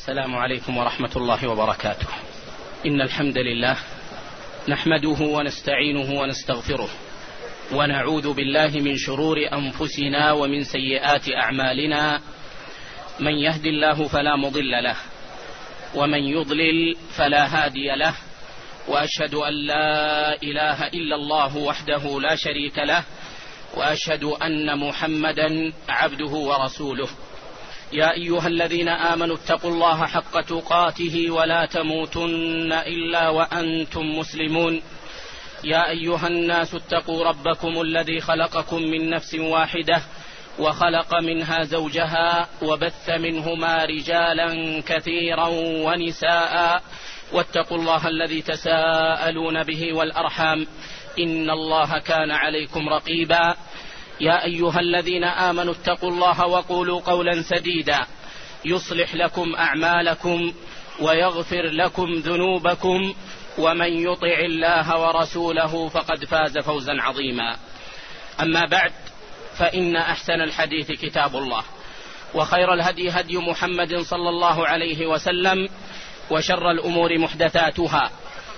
السلام عليكم ورحمة الله وبركاته. إن الحمد لله نحمده ونستعينه ونستغفره ونعوذ بالله من شرور أنفسنا ومن سيئات أعمالنا. من يهد الله فلا مضل له ومن يضلل فلا هادي له، وأشهد أن لا إله إلا الله وحده لا شريك له، وأشهد أن محمدا عبده ورسوله. يا أيها الذين آمنوا اتقوا الله حق تقاته ولا تموتن إلا وأنتم مسلمون. يا أيها الناس اتقوا ربكم الذي خلقكم من نفس واحدة وخلق منها زوجها وبث منهما رجالا كثيرا ونساء، واتقوا الله الذي تساءلون به والأرحام إن الله كان عليكم رقيبا. يا أيها الذين آمنوا اتقوا الله وقولوا قولا سديدا يصلح لكم أعمالكم ويغفر لكم ذنوبكم، ومن يطع الله ورسوله فقد فاز فوزا عظيما. أما بعد، فإن أحسن الحديث كتاب الله، وخير الهدي هدي محمد صلى الله عليه وسلم، وشر الأمور محدثاتها،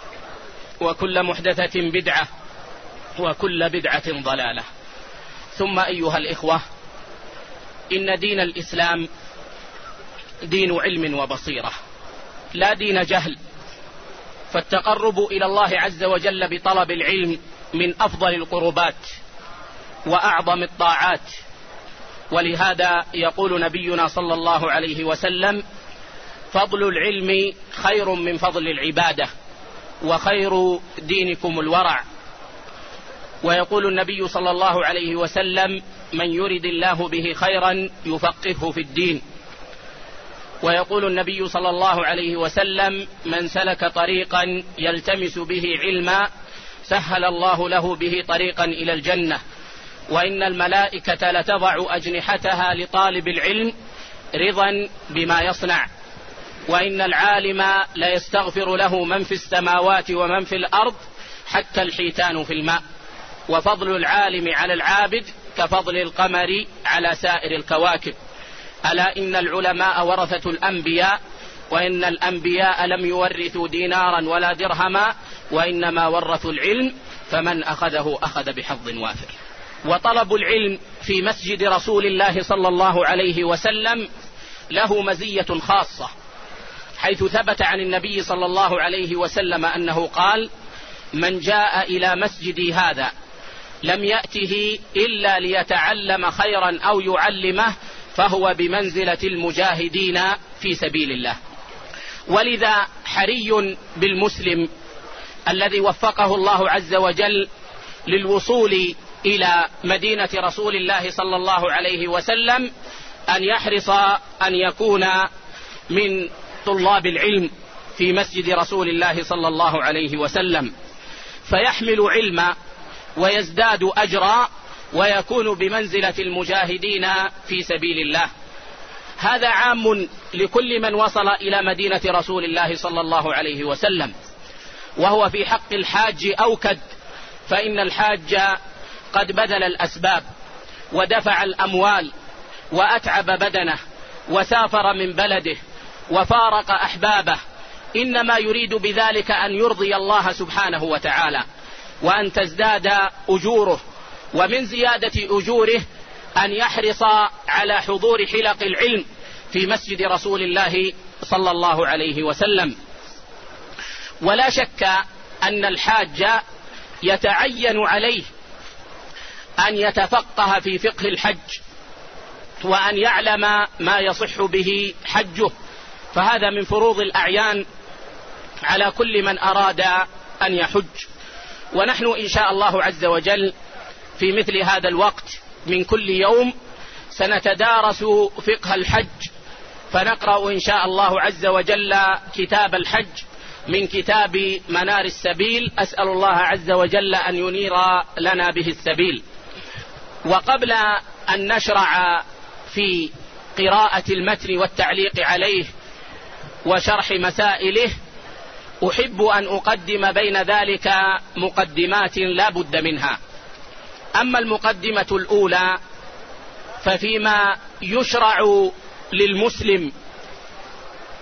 وكل محدثة بدعة، وكل بدعة ضلالة. ثم أيها الإخوة، إن دين الإسلام دين علم وبصيرة، لا دين جهل، فالتقرب إلى الله عز وجل بطلب العلم من أفضل القربات وأعظم الطاعات. ولهذا يقول نبينا صلى الله عليه وسلم: فضل العلم خير من فضل العبادة، وخير دينكم الورع. ويقول النبي صلى الله عليه وسلم: من يرد الله به خيرا يفقهه في الدين. ويقول النبي صلى الله عليه وسلم: من سلك طريقا يلتمس به علما سهل الله له به طريقا إلى الجنة. وإن الملائكة لتضع أجنحتها لطالب العلم رضا بما يصنع. وإن العالم ليستغفر له من في السماوات ومن في الأرض حتى الحيتان في الماء. وفضل العالم على العابد كفضل القمر على سائر الكواكب. ألا إن العلماء ورثة الأنبياء، وإن الأنبياء لم يورثوا دينارا ولا درهما، وإنما ورثوا العلم، فمن أخذه أخذ بحظ وافر. وطلب العلم في مسجد رسول الله صلى الله عليه وسلم له مزية خاصة، حيث ثبت عن النبي صلى الله عليه وسلم أنه قال: من جاء إلى مسجدي هذا لم يأته إلا ليتعلم خيرا أو يعلمه فهو بمنزلة المجاهدين في سبيل الله. ولذا حري بالمسلم الذي وفقه الله عز وجل للوصول إلى مدينة رسول الله صلى الله عليه وسلم أن يحرص أن يكون من طلاب العلم في مسجد رسول الله صلى الله عليه وسلم، فيحمل علما ويزداد أجرا ويكون بمنزلة المجاهدين في سبيل الله. هذا عام لكل من وصل إلى مدينة رسول الله صلى الله عليه وسلم، وهو في حق الحاج أوكد، فإن الحاج قد بذل الأسباب ودفع الأموال وأتعب بدنه وسافر من بلده وفارق أحبابه، إنما يريد بذلك أن يرضي الله سبحانه وتعالى وأن تزداد أجوره. ومن زيادة أجوره أن يحرص على حضور حلق العلم في مسجد رسول الله صلى الله عليه وسلم. ولا شك أن الحاج يتعين عليه أن يتفقه في فقه الحج وأن يعلم ما يصح به حجه، فهذا من فروض الأعيان على كل من أراد أن يحج. ونحن إن شاء الله عز وجل في مثل هذا الوقت من كل يوم سنتدارس فقه الحج، فنقرأ إن شاء الله عز وجل كتاب الحج من كتاب منار السبيل. أسأل الله عز وجل أن ينير لنا به السبيل. وقبل أن نشرع في قراءة المتن والتعليق عليه وشرح مسائله، أحب أن أقدم بين ذلك مقدمات لا بد منها. أما المقدمة الأولى ففيما يشرع للمسلم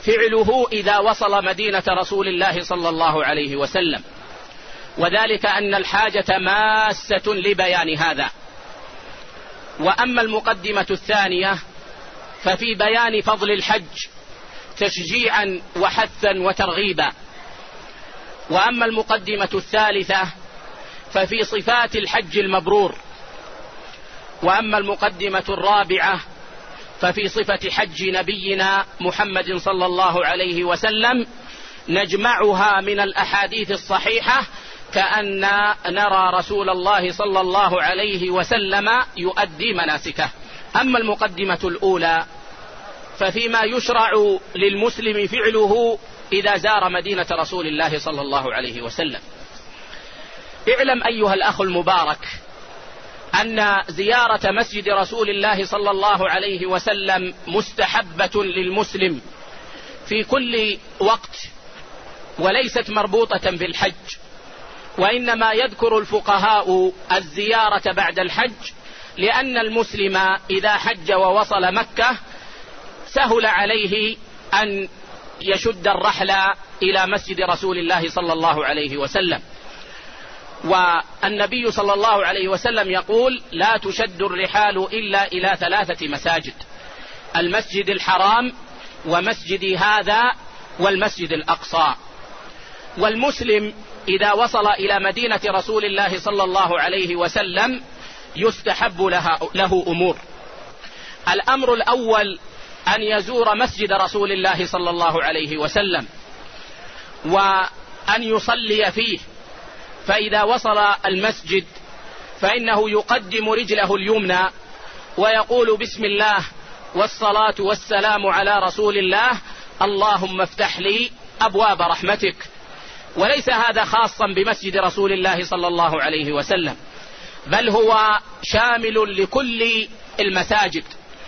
فعله إذا وصل مدينة رسول الله صلى الله عليه وسلم، وذلك أن الحاجة ماسة لبيان هذا. وأما المقدمة الثانية ففي بيان فضل الحج تشجيعا وحثا وترغيبا. وأما المقدمة الثالثة ففي صفات الحج المبرور. وأما المقدمة الرابعة ففي صفة حج نبينا محمد صلى الله عليه وسلم، نجمعها من الأحاديث الصحيحة كأن نرى رسول الله صلى الله عليه وسلم يؤدي مناسكه. أما المقدمة الأولى ففيما يشرع للمسلم فعله إذا زار مدينة رسول الله صلى الله عليه وسلم. اعلم أيها الأخ المبارك أن زيارة مسجد رسول الله صلى الله عليه وسلم مستحبة للمسلم في كل وقت، وليست مربوطة بالحج، وإنما يذكر الفقهاء الزيارة بعد الحج لأن المسلم إذا حج ووصل مكة سهل عليه أن يشد الرحل إلى مسجد رسول الله صلى الله عليه وسلم. والنبي صلى الله عليه وسلم يقول: لا تشد الرحال إلا إلى 3 مساجد: المسجد الحرام، ومسجد هذا، والمسجد الأقصى. والمسلم إذا وصل إلى مدينة رسول الله صلى الله عليه وسلم يستحب له أمور. الأمر الأول أن يزور مسجد رسول الله صلى الله عليه وسلم وأن يصلي فيه، فإذا وصل المسجد فإنه يقدم رجله اليمنى ويقول: بسم الله والصلاة والسلام على رسول الله، اللهم افتح لي أبواب رحمتك. وليس هذا خاصا بمسجد رسول الله صلى الله عليه وسلم، بل هو شامل لكل المساجد.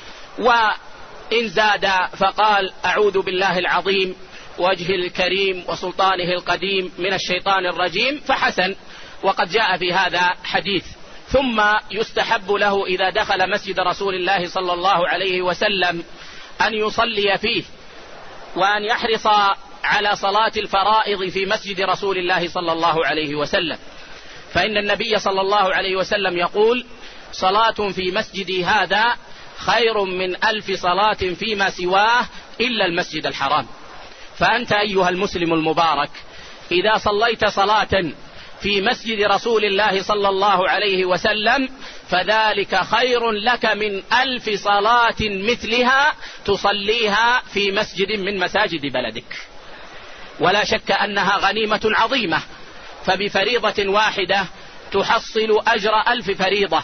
وإن زاد فقال: أعوذ بالله العظيم وجهه الكريم وسلطانه القديم من الشيطان الرجيم، فحسن، وقد جاء في هذا حديث. ثم يستحب له إذا دخل مسجد رسول الله صلى الله عليه وسلم أن يصلي فيه، وأن يحرص على صلاة الفرائض في مسجد رسول الله صلى الله عليه وسلم، فإن النبي صلى الله عليه وسلم يقول: صلاة في مسجدي هذا خير من 1000 صلاة فيما سواه إلا المسجد الحرام. فأنت أيها المسلم المبارك إذا صليت صلاة في مسجد رسول الله صلى الله عليه وسلم فذلك خير لك من 1000 صلاة مثلها تصليها في مسجد من مساجد بلدك. ولا شك أنها غنيمة عظيمة، فبفريضة واحدة تحصل أجر 1000 فريضة.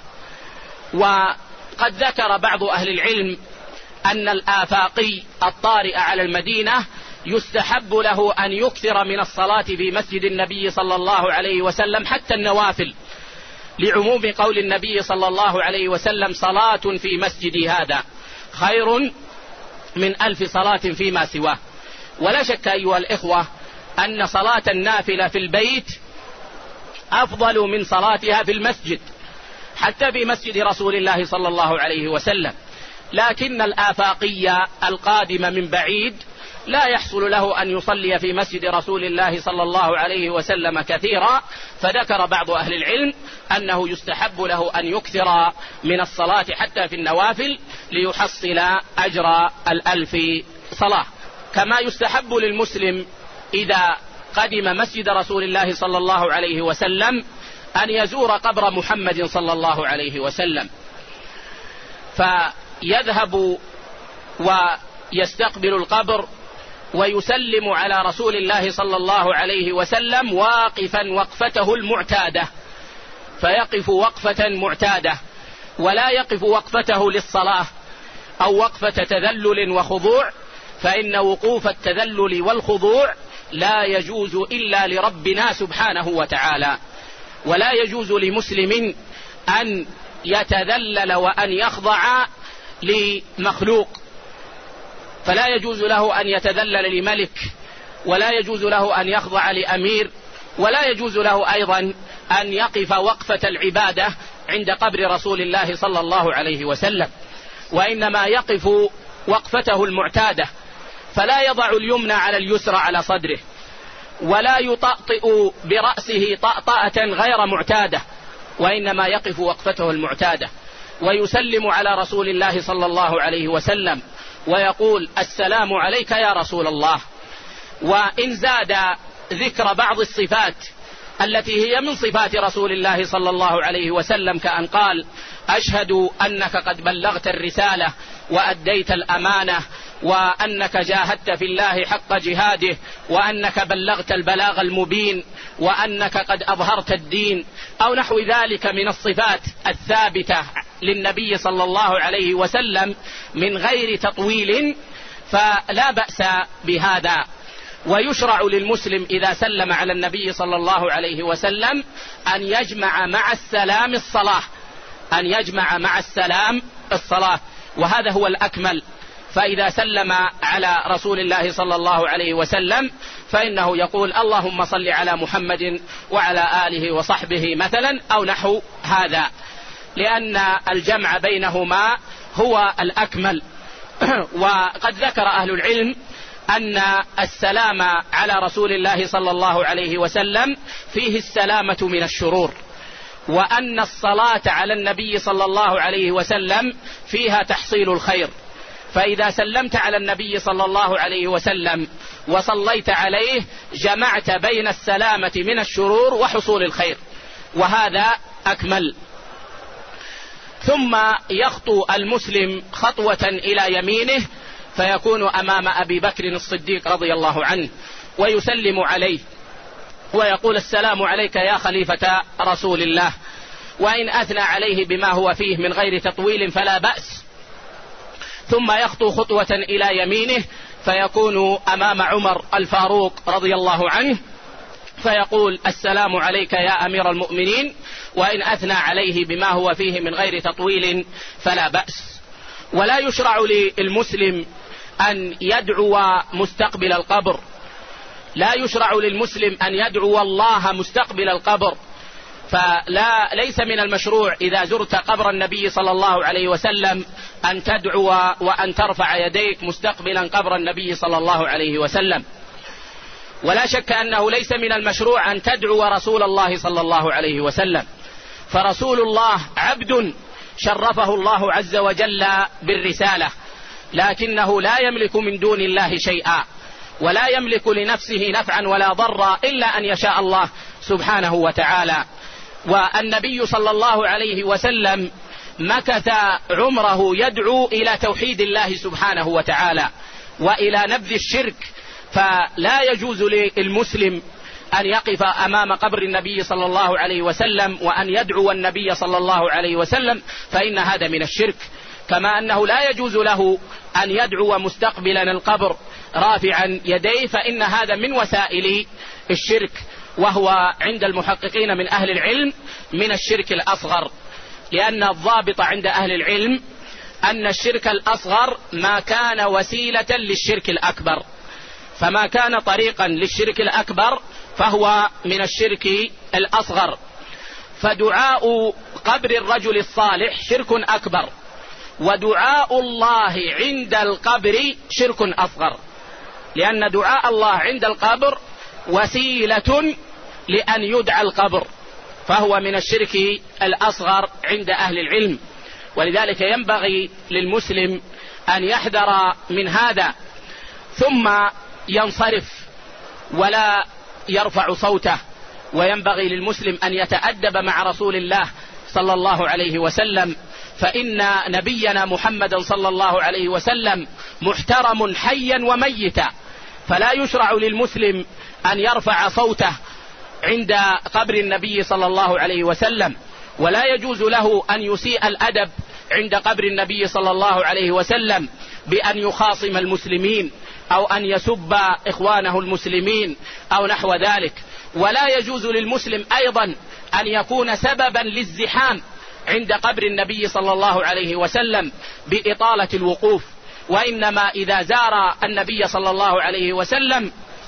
وقد ذكر بعض أهل العلم أن الآفاقي الطارئ على المدينة يستحب له أن يكثر من الصلاة في مسجد النبي صلى الله عليه وسلم حتى النوافل، لعموم قول النبي صلى الله عليه وسلم: صلاة في مسجدي هذا خير من 1000 صلاة فيما سواه. ولا شك أيها الإخوة أن صلاة النافلة في البيت أفضل من صلاتها في المسجد، حتى في مسجد رسول الله صلى الله عليه وسلم. لكن الآفاقي القادم من بعيد لا يحصل له أن يصلي في مسجد رسول الله صلى الله عليه وسلم كثيرا، فذكر بعض أهل العلم أنه يستحب له أن يكثر من الصلاة حتى في النوافل ليحصل أجر 1000 صلاة. كما يستحب للمسلم إذا قدم مسجد رسول الله صلى الله عليه وسلم أن يزور قبر محمد صلى الله عليه وسلم، فيذهب ويستقبل القبر ويسلم على رسول الله صلى الله عليه وسلم واقفا وقفته المعتادة، فيقف وقفة معتادة، ولا يقف وقفته للصلاة أو وقفة تذلل وخضوع، فإن وقوف التذلل والخضوع لا يجوز إلا لربنا سبحانه وتعالى. ولا يجوز لمسلم أن يتذلل وأن يخضع لمخلوق، فلا يجوز له أن يتذلل لملك، ولا يجوز له أن يخضع لأمير، ولا يجوز له أيضا أن يقف وقفة العبادة عند قبر رسول الله صلى الله عليه وسلم، وإنما يقف وقفته المعتادة، فلا يضع اليمنى على اليسرى على صدره، ولا يطأطئ برأسه طأطأة غير معتادة، وإنما يقف وقفته المعتادة، ويسلم على رسول الله صلى الله عليه وسلم ويقول السلام عليك يا رسول الله. وإن زاد ذكر بعض الصفات التي هي من صفات رسول الله صلى الله عليه وسلم، كأن قال أشهد أنك قد بلغت الرسالة وأديت الأمانة، وأنك جاهدت في الله حق جهاده، وأنك بلغت البلاغ المبين، وأنك قد أظهرت الدين، أو نحو ذلك من الصفات الثابتة للنبي صلى الله عليه وسلم من غير تطويل، فلا بأس بهذا. ويشرع للمسلم إذا سلم على النبي صلى الله عليه وسلم أن يجمع مع السلام الصلاة، أن يجمع مع السلام الصلاة، وهذا هو الأكمل. فإذا سلم على رسول الله صلى الله عليه وسلم فإنه يقول اللهم صل على محمد وعلى آله وصحبه مثلا، أو نحو هذا، لأن الجمع بينهما هو الأكمل. وقد ذكر أهل العلم أن السلام على رسول الله صلى الله عليه وسلم فيه السلامة من الشرور، وأن الصلاة على النبي صلى الله عليه وسلم فيها تحصيل الخير. فإذا سلمت على النبي صلى الله عليه وسلم وصليت عليه جمعت بين السلامة من الشرور وحصول الخير، وهذا أكمل. ثم يخطو المسلم خطوة إلى يمينه فيكون أمام أبي بكر الصديق رضي الله عنه ويسلم عليه ويقول السلام عليك يا خليفة رسول الله، وإن أثنى عليه بما هو فيه من غير تطويل فلا بأس. ثم يخطو خطوة إلى يمينه فيكون أمام عمر الفاروق رضي الله عنه فيقول السلام عليك يا أمير المؤمنين، وإن أثنى عليه بما هو فيه من غير تطويل فلا بأس. ولا يشرع للمسلم أن يدعو مستقبل القبر، لا يشرع للمسلم أن يدعو الله مستقبل القبر، فليس من المشروع إذا زرت قبر النبي صلى الله عليه وسلم أن تدعو وأن ترفع يديك مستقبلا قبر النبي صلى الله عليه وسلم. ولا شك أنه ليس من المشروع أن تدعو رسول الله صلى الله عليه وسلم، فرسول الله عبد شرفه الله عز وجل بالرسالة، لكنه لا يملك من دون الله شيئا، ولا يملك لنفسه نفعا ولا ضرا إلا أن يشاء الله سبحانه وتعالى. والنبي صلى الله عليه وسلم مكث عمره يدعو إلى توحيد الله سبحانه وتعالى وإلى نبذ الشرك، فلا يجوز للمسلم أن يقف أمام قبر النبي صلى الله عليه وسلم وأن يدعو النبي صلى الله عليه وسلم، فإن هذا من الشرك. كما أنه لا يجوز له أن يدعو مستقبلا القبر رافعا يديه، فإن هذا من وسائل الشرك، وهو عند المحققين من أهل العلم من الشرك الأصغر، لأن الضابط عند أهل العلم أن الشرك الأصغر ما كان وسيلة للشرك الأكبر، فما كان طريقا للشرك الأكبر فهو من الشرك الأصغر. فدعاء قبر الرجل الصالح شرك أكبر، ودعاء الله عند القبر شرك أصغر، لأن دعاء الله عند القبر وسيلة لأن يدعى القبر، فهو من الشرك الأصغر عند أهل العلم. ولذلك ينبغي للمسلم أن يحذر من هذا، ثم ينصرف ولا يرفع صوته. وينبغي للمسلم أن يتأدب مع رسول الله صلى الله عليه وسلم، فإن نبينا محمد صلى الله عليه وسلم محترم حيا وميتا، فلا يشرع للمسلم أن يرفع صوته عند قبر النبي صلى الله عليه وسلم، ولا يجوز له أن يسيء الأدب عند قبر النبي صلى الله عليه وسلم بأن يخاصم المسلمين أو أن يسب إخوانه المسلمين أو نحو ذلك. ولا يجوز للمسلم أيضا أن يكون سببا للزحام عند قبر النبي صلى الله عليه وسلم بإطالة الوقوف، وإنما إذا زار النبي صلى الله عليه وسلم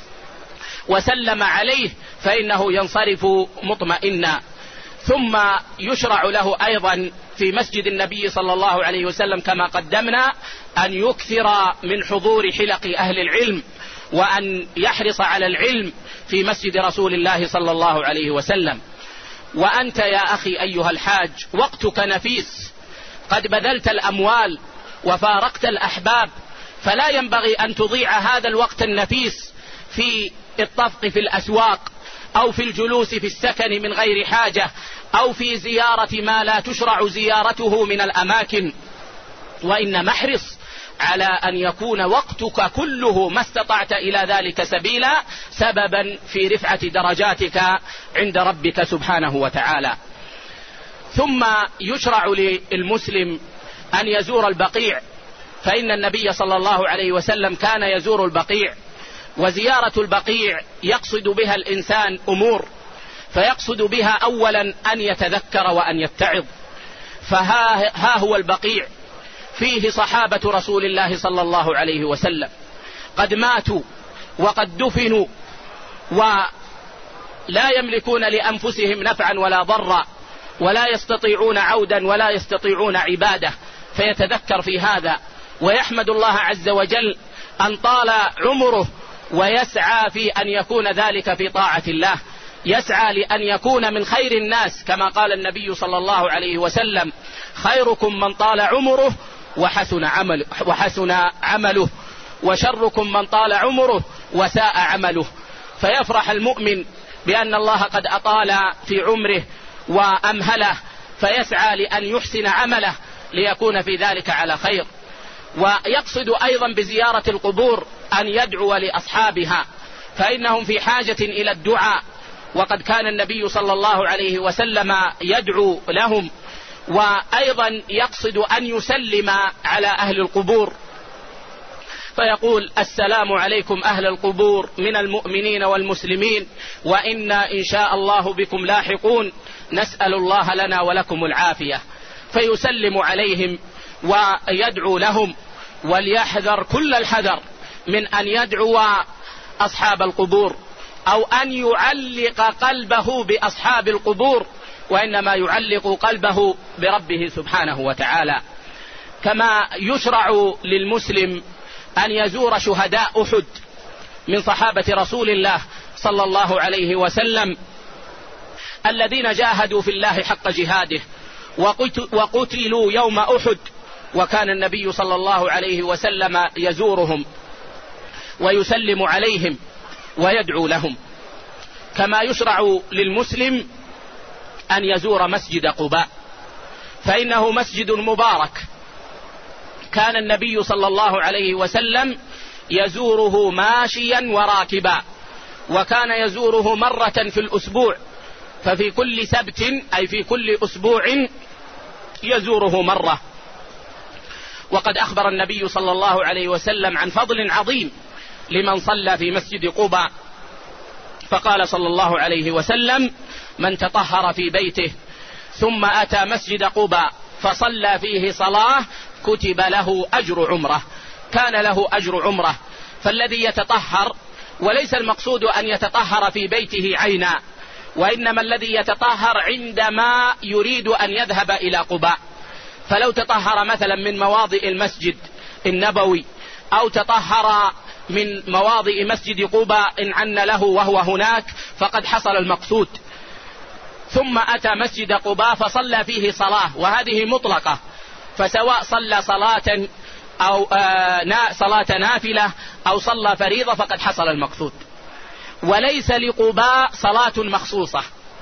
وسلم عليه فإنه ينصرف مطمئنا. ثم يشرع له أيضا في مسجد النبي صلى الله عليه وسلم كما قدمنا أن يكثر من حضور حلق أهل العلم، وأن يحرص على العلم في مسجد رسول الله صلى الله عليه وسلم. وأنت يا أخي أيها الحاج وقتك نفيس، قد بذلت الأموال وفارقت الأحباب، فلا ينبغي أن تضيع هذا الوقت النفيس في الطفق في الأسواق، أو في الجلوس في السكن من غير حاجة، أو في زيارة ما لا تشرع زيارته من الأماكن، وإنما احرص على أن يكون وقتك كله ما استطعت إلى ذلك سبيلا سببا في رفعة درجاتك عند ربك سبحانه وتعالى. ثم يشرع للمسلم أن يزور البقيع، فإن النبي صلى الله عليه وسلم كان يزور البقيع، وزيارة البقيع يقصد بها الإنسان أمور، فيقصد بها أولا أن يتذكر وأن يتعظ. فها هو البقيع فيه صحابة رسول الله صلى الله عليه وسلم قد ماتوا وقد دفنوا ولا يملكون لأنفسهم نفعا ولا ضرا، ولا يستطيعون عودا ولا يستطيعون عبادة، فيتذكر في هذا ويحمد الله عز وجل أن طال عمره، ويسعى في أن يكون ذلك في طاعة الله، يسعى لأن يكون من خير الناس، كما قال النبي صلى الله عليه وسلم: خيركم من طال عمره وحسن عمله، وشركم من طال عمره وساء عمله. فيفرح المؤمن بأن الله قد أطال في عمره وأمهله، فيسعى لأن يحسن عمله ليكون في ذلك على خير. ويقصد أيضا بزيارة القبور أن يدعو لأصحابها، فإنهم في حاجة إلى الدعاء، وقد كان النبي صلى الله عليه وسلم يدعو لهم. وأيضا يقصد أن يسلم على أهل القبور، فيقول: السلام عليكم أهل القبور من المؤمنين والمسلمين، وإنا إن شاء الله بكم لاحقون، نسأل الله لنا ولكم العافية. فيسلم عليهم ويدعو لهم، وليحذر كل الحذر من أن يدعو أصحاب القبور أو أن يعلق قلبه بأصحاب القبور، وإنما يعلق قلبه بربه سبحانه وتعالى. كما يشرع للمسلم أن يزور شهداء أحد من صحابة رسول الله صلى الله عليه وسلم الذين جاهدوا في الله حق جهاده وقتلوا يوم أحد، وكان النبي صلى الله عليه وسلم يزورهم ويسلم عليهم ويدعو لهم. كما يشرع للمسلم أن يزور مسجد قباء، فإنه مسجد مبارك، كان النبي صلى الله عليه وسلم يزوره ماشيا وراكبا، وكان يزوره مرة في الأسبوع، ففي كل سبت أي في كل أسبوع يزوره مرة. وقد أخبر النبي صلى الله عليه وسلم عن فضل عظيم لمن صلى في مسجد قباء، فقال صلى الله عليه وسلم: من تطهر في بيته ثم أتى مسجد قباء فصلى فيه صلاة كتب له أجر عمره، كان له أجر عمره. فالذي يتطهر، وليس المقصود أن يتطهر في بيته عينا، وإنما الذي يتطهر عندما يريد أن يذهب إلى قباء، فلو تطهر مثلا من مواضع المسجد النبوي أو تطهر من مواضع مسجد قباء إن عن له وهو هناك فقد حصل المقصود. ثم أتى مسجد قباء فصلى فيه صلاة، وهذه مطلقة، فسواء صلى صلاة أو صلاة نافلة أو صلى فريضة فقد حصل المقصود. وليس لقباء صلاة مخصوصة،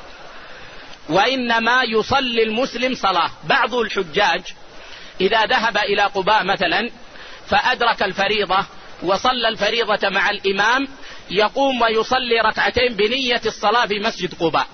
وإنما يصلي المسلم صلاة. بعض الحجاج إذا ذهب إلى قباء مثلا فأدرك الفريضة وصلى الفريضة مع الإمام، يقوم ويصلي ركعتين بنية الصلاة في مسجد قباء،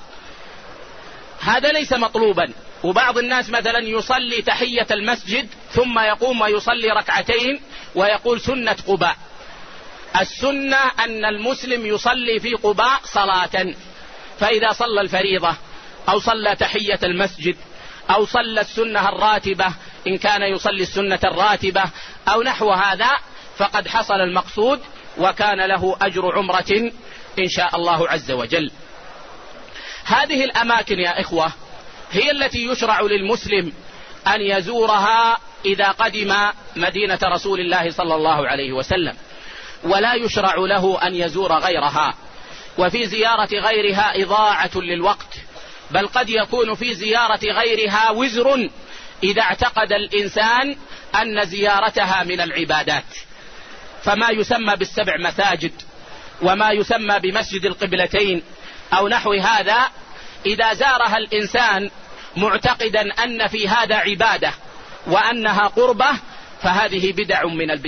هذا ليس مطلوبا. وبعض الناس مثلا يصلي تحية المسجد ثم يقوم ويصلي ركعتين ويقول سنة قباء. السنة أن المسلم يصلي في قباء صلاة، فإذا صلى الفريضة أو صلى تحية المسجد أو صلى السنة الراتبة إن كان يصلي السنة الراتبة أو نحو هذا فقد حصل المقصود، وكان له أجر عمرة إن شاء الله عز وجل. هذه الأماكن يا إخوة هي التي يشرع للمسلم أن يزورها إذا قدم مدينة رسول الله صلى الله عليه وسلم، ولا يشرع له أن يزور غيرها. وفي زيارة غيرها إضاعة للوقت، بل قد يكون في زيارة غيرها وزر إذا اعتقد الإنسان أن زيارتها من العبادات. فما يسمى بالسبع مساجد وما يسمى بمسجد القبلتين أو نحو هذا، إذا زارها الإنسان معتقدا أن في هذا عبادة وأنها قربة، فهذه بدعة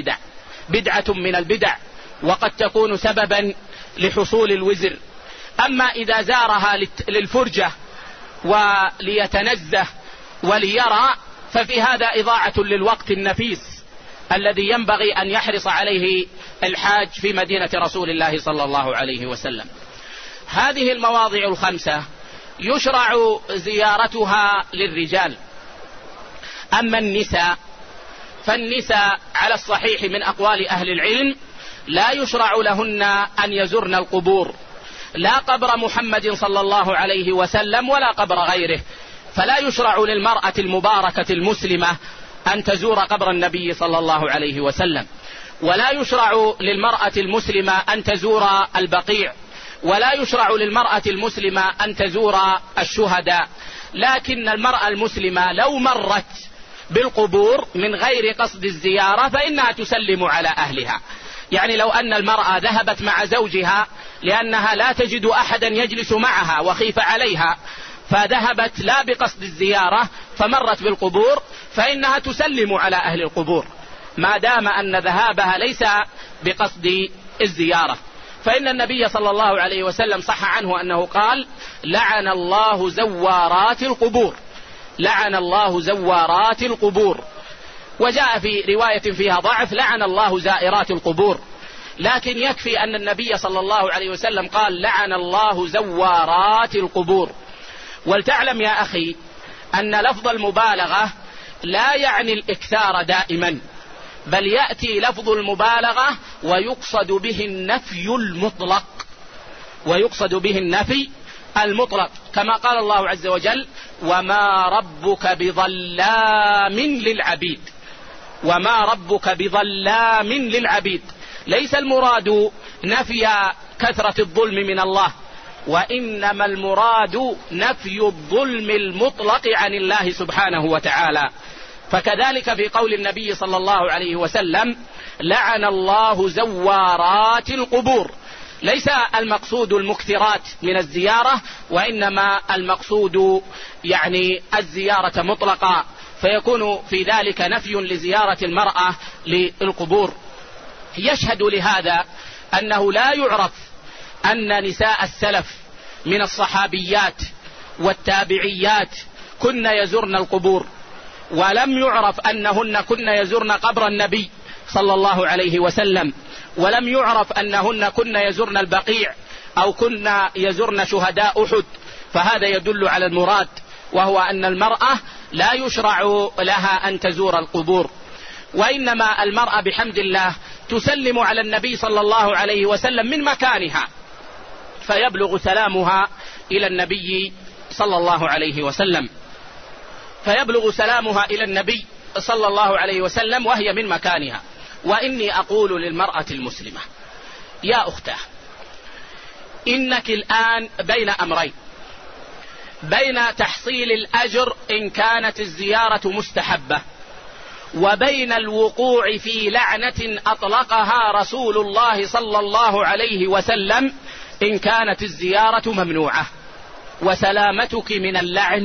من البدع، وقد تكون سببا لحصول الوزر. أما إذا زارها للفرجة وليتنزه وليرى، ففي هذا إضاعة للوقت النفيس الذي ينبغي أن يحرص عليه الحاج في مدينة رسول الله صلى الله عليه وسلم. هذه المواضع الخمسة يشرع زيارتها للرجال. أما النساء فالنساء على الصحيح من أقوال أهل العلم لا يشرع لهن أن يزرن القبور، لا قبر محمد صلى الله عليه وسلم ولا قبر غيره. فلا يشرع للمرأة المباركة المسلمة أن تزور قبر النبي صلى الله عليه وسلم، ولا يشرع للمرأة المسلمة أن تزور البقيع، ولا يشرع للمرأة المسلمة أن تزور الشهداء. لكن المرأة المسلمة لو مرت بالقبور من غير قصد الزيارة فإنها تسلم على أهلها. يعني لو أن المرأة ذهبت مع زوجها لأنها لا تجد أحدا يجلس معها وخيف عليها، فذهبت لا بقصد الزيارة فمرت بالقبور، فإنها تسلم على أهل القبور ما دام أن ذهابها ليس بقصد الزيارة. فإن النبي صلى الله عليه وسلم صح عنه أنه قال: لعن الله زوارات القبور، لعن الله زوارات القبور. وجاء في رواية فيها ضعف: لعن الله زائرات القبور. لكن يكفي أن النبي صلى الله عليه وسلم قال: لعن الله زوارات القبور. ولتعلم يا أخي أن لفظ المبالغة لا يعني الإكثار دائما، بل يأتي لفظ المبالغة ويقصد به النفي المطلق، ويقصد به النفي المطلق، كما قال الله عز وجل: وما ربك بظلام للعبيد. وما ربك بظلام للعبيد. ليس المراد نفي كثرة الظلم من الله، وإنما المراد نفي الظلم المطلق عن الله سبحانه وتعالى. فكذلك في قول النبي صلى الله عليه وسلم: لعن الله زوارات القبور، ليس المقصود المكثرات من الزيارة، وإنما المقصود يعني الزيارة مطلقا، فيكون في ذلك نفي لزيارة المرأة للقبور. يشهد لهذا أنه لا يعرف أن نساء السلف من الصحابيات والتابعيات كن يزرن القبور، ولم يعرف أنهن كن يزرن قبر النبي صلى الله عليه وسلم، ولم يعرف أنهن كن يزرن البقيع أو كن يزرن شهداء أحد. فهذا يدل على المراد، وهو أن المرأة لا يشرع لها أن تزور القبور، وإنما المرأة بحمد الله تسلم على النبي صلى الله عليه وسلم من مكانها، فيبلغ سلامها إلى النبي صلى الله عليه وسلم، فيبلغ سلامها إلى النبي صلى الله عليه وسلم وهي من مكانها. وإني أقول للمرأة المسلمة: يا أختاه، إنك الآن بين أمرين: بين تحصيل الأجر إن كانت الزيارة مستحبة، وبين الوقوع في لعنة أطلقها رسول الله صلى الله عليه وسلم إن كانت الزيارة ممنوعة. وسلامتك من اللعن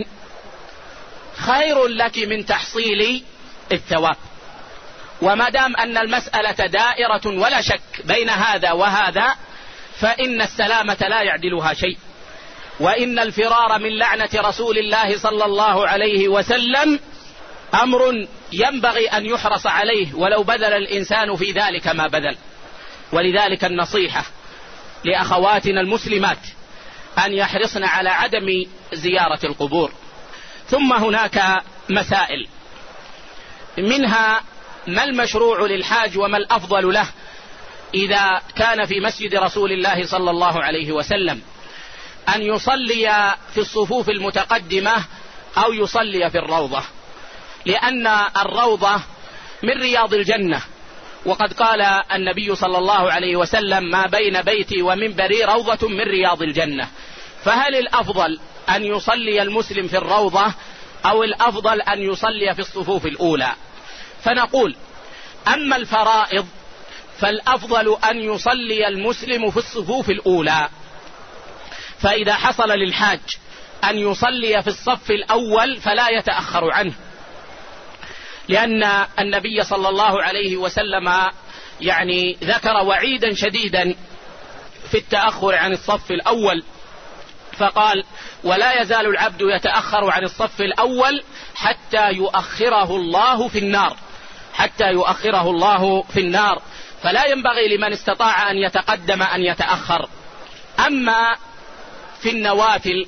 خير لك من تحصيل الثواب. وما دام أن المسألة دائرة ولا شك بين هذا وهذا، فإن السلامة لا يعدلها شيء، وإن الفرار من لعنة رسول الله صلى الله عليه وسلم أمر ينبغي أن يحرص عليه ولو بذل الإنسان في ذلك ما بذل. ولذلك النصيحة لأخواتنا المسلمات أن يحرصن على عدم زيارة القبور. ثم هناك مسائل، منها ما المشروع للحاج وما الأفضل له إذا كان في مسجد رسول الله صلى الله عليه وسلم: أن يصلي في الصفوف المتقدمة أو يصلي في الروضة. لأن الروضة من رياض الجنة، وقد قال النبي صلى الله عليه وسلم: ما بين بيتي ومنبري روضة من رياض الجنة. فهل الأفضل أن يصلي المسلم في الروضة أو الأفضل أن يصلي في الصفوف الأولى؟ فنقول: أما الفرائض فالأفضل أن يصلي المسلم في الصفوف الأولى، فإذا حصل للحاج أن يصلي في الصف الأول فلا يتأخر عنه، لأن النبي صلى الله عليه وسلم ذكر وعيدا شديدا في التأخر عن الصف الأول، فقال: ولا يزال العبد يتأخر عن الصف الأول حتى يؤخره الله في النار، حتى يؤخره الله في النار. فلا ينبغي لمن استطاع أن يتقدم أن يتأخر. أما في النوافل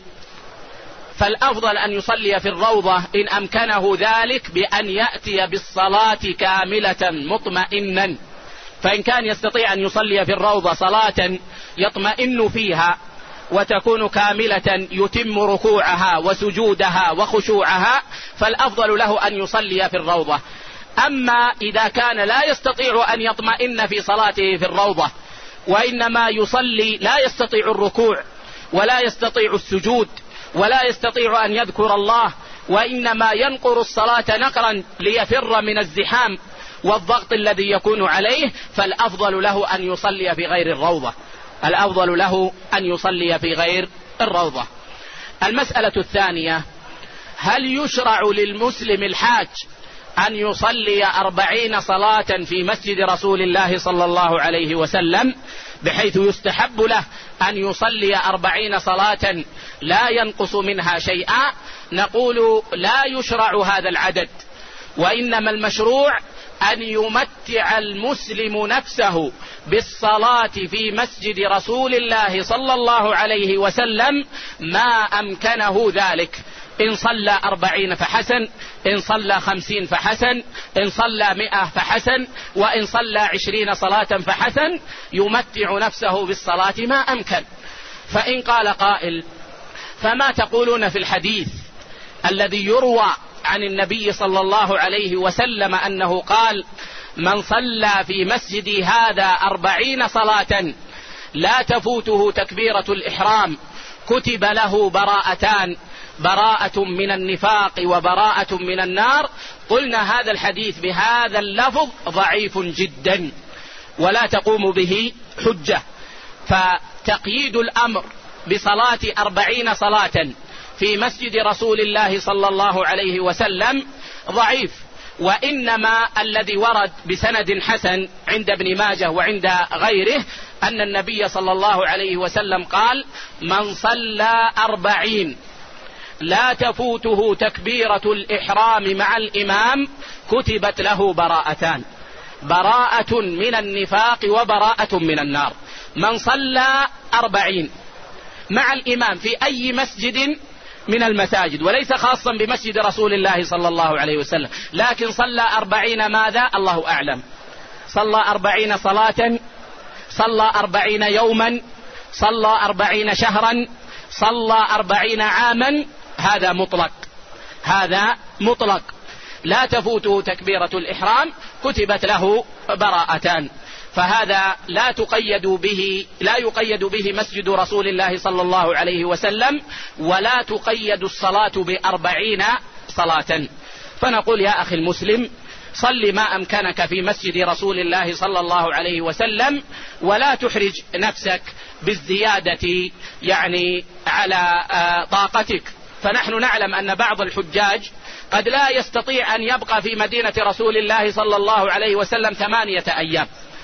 فالأفضل أن يصلي في الروضة إن أمكنه ذلك بأن يأتي بالصلاة كاملة مطمئنا، فإن كان يستطيع أن يصلي في الروضة صلاة يطمئن فيها وتكون كاملة يتم ركوعها وسجودها وخشوعها فالأفضل له أن يصلي في الروضة. أما إذا كان لا يستطيع أن يطمئن في صلاته في الروضة وإنما يصلي لا يستطيع الركوع ولا يستطيع السجود ولا يستطيع أن يذكر الله، وإنما ينقر الصلاة نقرا ليفر من الزحام والضغط الذي يكون عليه، فالأفضل له أن يصلي في غير الروضة، الأفضل له أن يصلي في غير الروضة. المسألة الثانية: هل يشرع للمسلم الحاج أن يصلي 40 صلاة في مسجد رسول الله صلى الله عليه وسلم، بحيث يستحب له أن يصلي 40 صلاة لا ينقص منها شيئا؟ نقول: لا يشرع هذا العدد، وإنما المشروع أن يمتع المسلم نفسه بالصلاة في مسجد رسول الله صلى الله عليه وسلم ما أمكنه ذلك. إن صلى 40 فحسن، إن صلى 50 فحسن، إن صلى 100 فحسن، وإن صلى 20 صلاة فحسن، يمتع نفسه بالصلاة ما أمكن. فإن قال قائل: فما تقولون في الحديث الذي يروى عن النبي صلى الله عليه وسلم أنه قال: من صلى في مسجدي هذا 40 صلاة لا تفوته تكبيرة الإحرام كتب له براءتان، براءة من النفاق وبراءة من النار. قلنا: هذا الحديث بهذا اللفظ ضعيف جدا ولا تقوم به حجة، فتقييد الأمر بصلاة 40 صلاة في مسجد رسول الله صلى الله عليه وسلم ضعيف. وإنما الذي ورد بسند حسن عند ابن ماجه وعند غيره أن النبي صلى الله عليه وسلم قال: من صلى 40 لا تفوته تكبيرة الإحرام مع الإمام كتبت له براءتان، براءة من النفاق وبراءة من النار. من صلى 40 مع الإمام في أي مسجد من المساجد، وليس خاصا بمسجد رسول الله صلى الله عليه وسلم، لكن صلى 40 ماذا؟ الله أعلم. صلى 40 صلاة، صلى 40 يوما، صلى 40 شهرا، صلى 40 عاما، هذا مطلق، هذا مطلق لا تفوته تكبيرة الإحرام كتبت له براءتان. فهذا لا يقيد به مسجد رسول الله صلى الله عليه وسلم، ولا تقيد الصلاة ب40 صلاة. فنقول: يا أخي المسلم، صل ما أمكنك في مسجد رسول الله صلى الله عليه وسلم، ولا تحرج نفسك بالزيادة على طاقتك. فنحن نعلم أن بعض الحجاج قد لا يستطيع أن يبقى في مدينة رسول الله صلى الله عليه وسلم 8 أيام،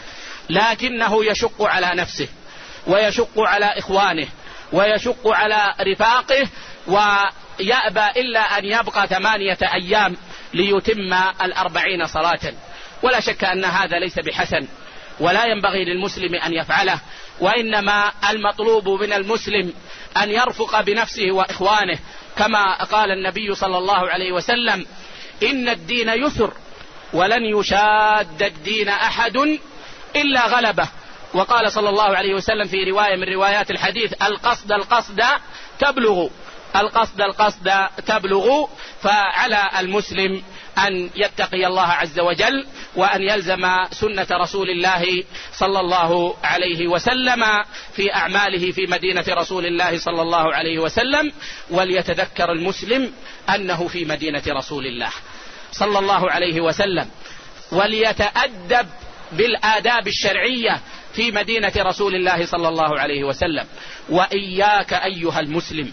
لكنه يشق على نفسه ويشق على إخوانه ويشق على رفاقه، ويأبى إلا أن يبقى 8 أيام ليتم 40 صلاة. ولا شك أن هذا ليس بحسن ولا ينبغي للمسلم أن يفعله، وإنما المطلوب من المسلم أن يرفق بنفسه وإخوانه، كما قال النبي صلى الله عليه وسلم: إن الدين يسر ولن يشاد الدين أحد إلا غلبه. وقال صلى الله عليه وسلم في رواية من روايات الحديث: القصد تبلغ، القصد تبلغ. فعلى المسلم أن يتقي الله عز وجل وأن يلزم سنة رسول الله صلى الله عليه وسلم في أعماله في مدينة رسول الله صلى الله عليه وسلم، وليتذكر المسلم أنه في مدينة رسول الله صلى الله عليه وسلم، وليتأدب بالآداب الشرعية في مدينة رسول الله صلى الله عليه وسلم. وإياك أيها المسلم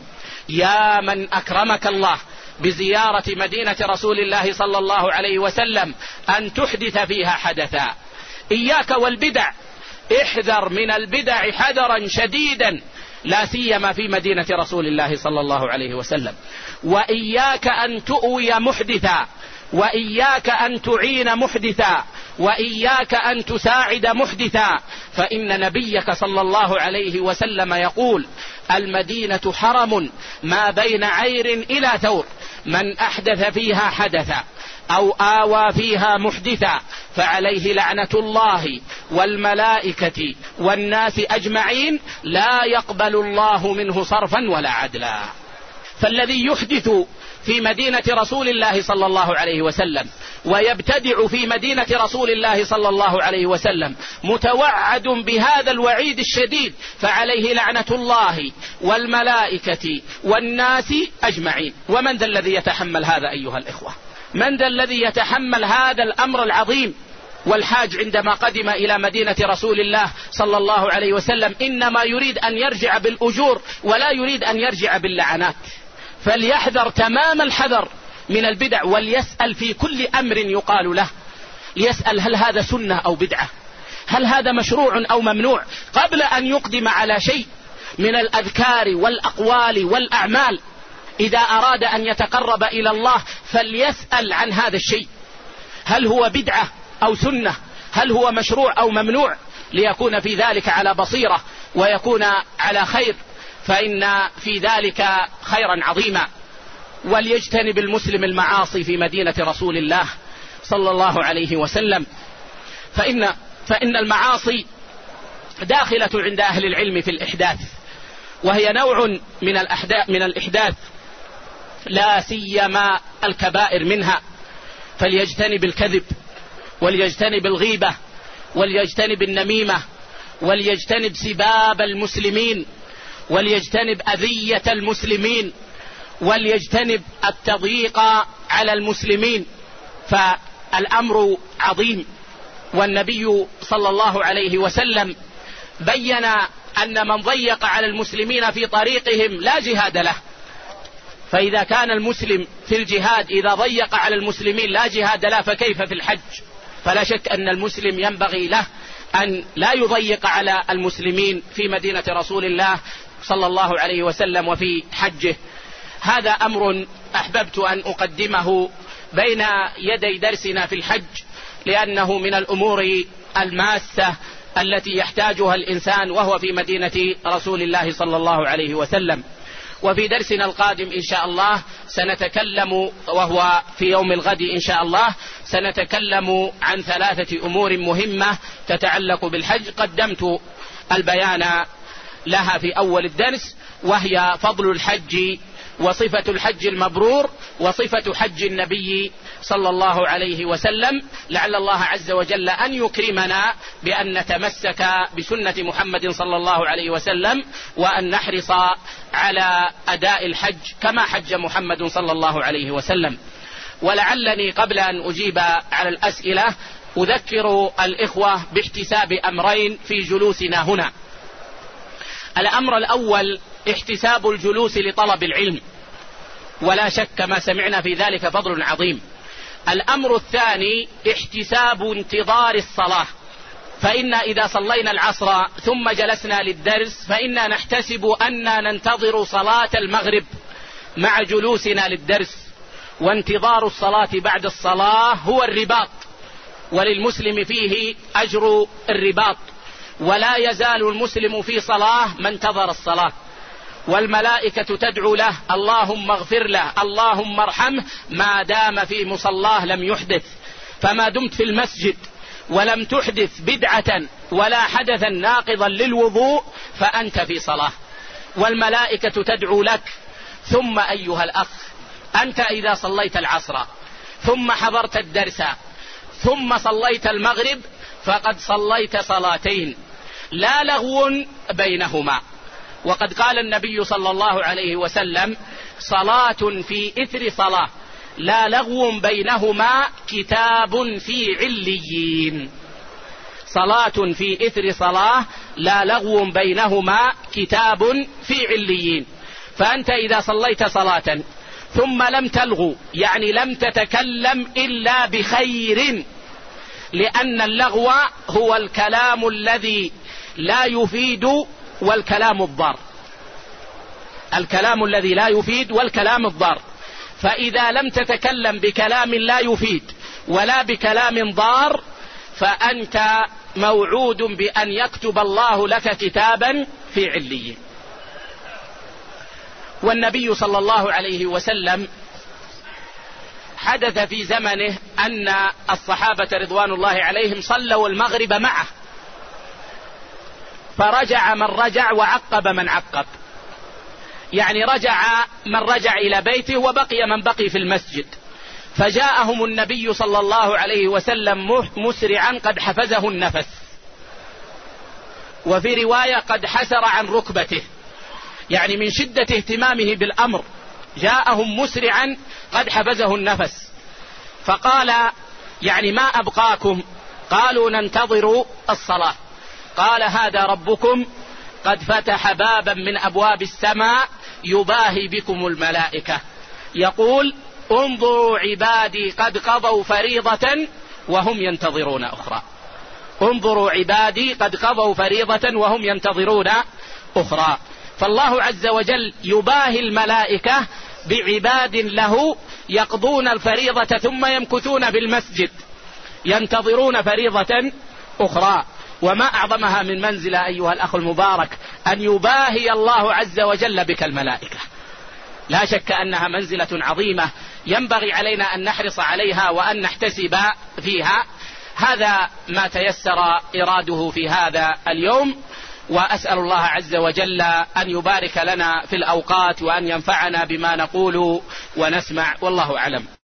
يا من أكرمك الله بزيارة مدينة رسول الله صلى الله عليه وسلم أن تحدث فيها حدثا. إياك والبدع، احذر من البدع حذرا شديدا، لا سيما في مدينة رسول الله صلى الله عليه وسلم. وإياك أن تؤوي محدثا، وإياك أن تعين محدثا، وإياك أن تساعد محدثا، فإن نبيك صلى الله عليه وسلم يقول: المدينة حرم ما بين عير إلى ثور، من أحدث فيها حدثا أو آوى فيها محدثا فعليه لعنة الله والملائكة والناس أجمعين، لا يقبل الله منه صرفا ولا عدلا. فالذي يحدث في مدينة رسول الله صلى الله عليه وسلم ويبتدع في مدينة رسول الله صلى الله عليه وسلم متوعد بهذا الوعيد الشديد، فعليه لعنة الله والملائكة والناس أجمعين. ومن ذا الذي يتحمل هذا أيها الإخوة؟ من ذا الذي يتحمل هذا الأمر العظيم؟ والحاج عندما قدم إلى مدينة رسول الله صلى الله عليه وسلم إنما يريد أن يرجع بالأجور ولا يريد أن يرجع باللعنات، فليحذر تمام الحذر من البدع، وليسأل في كل أمر يقال له، ليسأل هل هذا سنة أو بدعة، هل هذا مشروع أو ممنوع، قبل أن يقدم على شيء من الأذكار والأقوال والأعمال. إذا أراد أن يتقرب إلى الله فليسأل عن هذا الشيء، هل هو بدعة أو سنة، هل هو مشروع أو ممنوع، ليكون في ذلك على بصيرة ويكون على خير، فإن في ذلك خيرا عظيما. وليجتنب المسلم المعاصي في مدينة رسول الله صلى الله عليه وسلم، فإن المعاصي داخلة عند أهل العلم في الإحداث، وهي نوع من الإحداث، لا سيما الكبائر منها. فليجتنب الكذب، وليجتنب الغيبة، وليجتنب النميمة، وليجتنب سباب المسلمين، وليجتنب أذية المسلمين، وليجتنب التضييق على المسلمين، فالأمر عظيم. والنبي صلى الله عليه وسلم بين أن من ضيق على المسلمين في طريقهم لا جهاد له. فإذا كان المسلم في الجهاد إذا ضيق على المسلمين لا جهاد له، فكيف في الحج؟ فلا شك أن المسلم ينبغي له أن لا يضيق على المسلمين في مدينة رسول الله صلى الله عليه وسلم وفي حجه. هذا أمر أحببت أن أقدمه بين يدي درسنا في الحج، لأنه من الأمور الماسة التي يحتاجها الإنسان وهو في مدينة رسول الله صلى الله عليه وسلم. وفي درسنا القادم إن شاء الله سنتكلم، وهو في يوم الغد إن شاء الله، سنتكلم عن 3 أمور مهمة تتعلق بالحج، قدمت البيان لها في أول الدرس، وهي فضل الحج، وصفة الحج المبرور، وصفة حج النبي صلى الله عليه وسلم. لعل الله عز وجل أن يكرمنا بأن نتمسك بسنة محمد صلى الله عليه وسلم، وأن نحرص على أداء الحج كما حج محمد صلى الله عليه وسلم. ولعلني قبل أن أجيب على الأسئلة أذكر الإخوة باحتساب أمرين في جلوسنا هنا. الأمر الأول احتساب الجلوس لطلب العلم، ولا شك ما سمعنا في ذلك فضل عظيم. الأمر الثاني احتساب انتظار الصلاة، فإن إذا صلينا العصر ثم جلسنا للدرس فإنا نحتسب أننا ننتظر صلاة المغرب مع جلوسنا للدرس، وانتظار الصلاة بعد الصلاة هو الرباط، وللمسلم فيه أجر الرباط، ولا يزال المسلم في صلاة ما انتظر الصلاة، والملائكة تدعو له اللهم اغفر له اللهم ارحمه ما دام في مصلاه لم يحدث. فما دمت في المسجد ولم تحدث بدعة ولا حدثا ناقضا للوضوء فأنت في صلاة، والملائكة تدعو لك. ثم أيها الأخ، أنت إذا صليت العصر ثم حضرت الدرس ثم صليت المغرب فقد صليت صلاتين لا لغو بينهما. وقد قال النبي صلى الله عليه وسلم: صلاة في إثر صلاة لا لغو بينهما كتاب في عليين. صلاة في إثر صلاة لا لغو بينهما كتاب في عليين. فأنت إذا صليت صلاة ثم لم تلغو، يعني لم تتكلم إلا بخير، لأن اللغو هو الكلام الذي لا يفيد والكلام الضار، الكلام الذي لا يفيد والكلام الضار. فإذا لم تتكلم بكلام لا يفيد ولا بكلام ضار فأنت موعود بأن يكتب الله لك كتابا في عليين. والنبي صلى الله عليه وسلم حدث في زمنه أن الصحابة رضوان الله عليهم صلوا المغرب معه، فرجع من رجع وعقب من عقب، يعني رجع من رجع إلى بيته وبقي من بقي في المسجد. فجاءهم النبي صلى الله عليه وسلم مسرعا قد حفزه النفس، وفي رواية قد حسر عن ركبته، يعني من شدة اهتمامه بالأمر جاءهم مسرعا قد حفزه النفس. فقال: يعني ما أبقاكم؟ قالوا: ننتظر الصلاة. قال: هذا ربكم قد فتح بابا من أبواب السماء يباهي بكم الملائكة، يقول: انظروا عبادي قد قضوا فريضة وهم ينتظرون أخرى. انظروا عبادي قد قضوا فريضة وهم ينتظرون أخرى. فالله عز وجل يباهي الملائكة بعباد له يقضون الفريضة ثم يمكثون بالمسجد ينتظرون فريضة أخرى. وما أعظمها من منزلة أيها الأخ المبارك أن يباهي الله عز وجل بك الملائكة. لا شك أنها منزلة عظيمة ينبغي علينا أن نحرص عليها وأن نحتسب فيها. هذا ما تيسر إراده في هذا اليوم، وأسأل الله عز وجل أن يبارك لنا في الأوقات وأن ينفعنا بما نقول ونسمع، والله أعلم.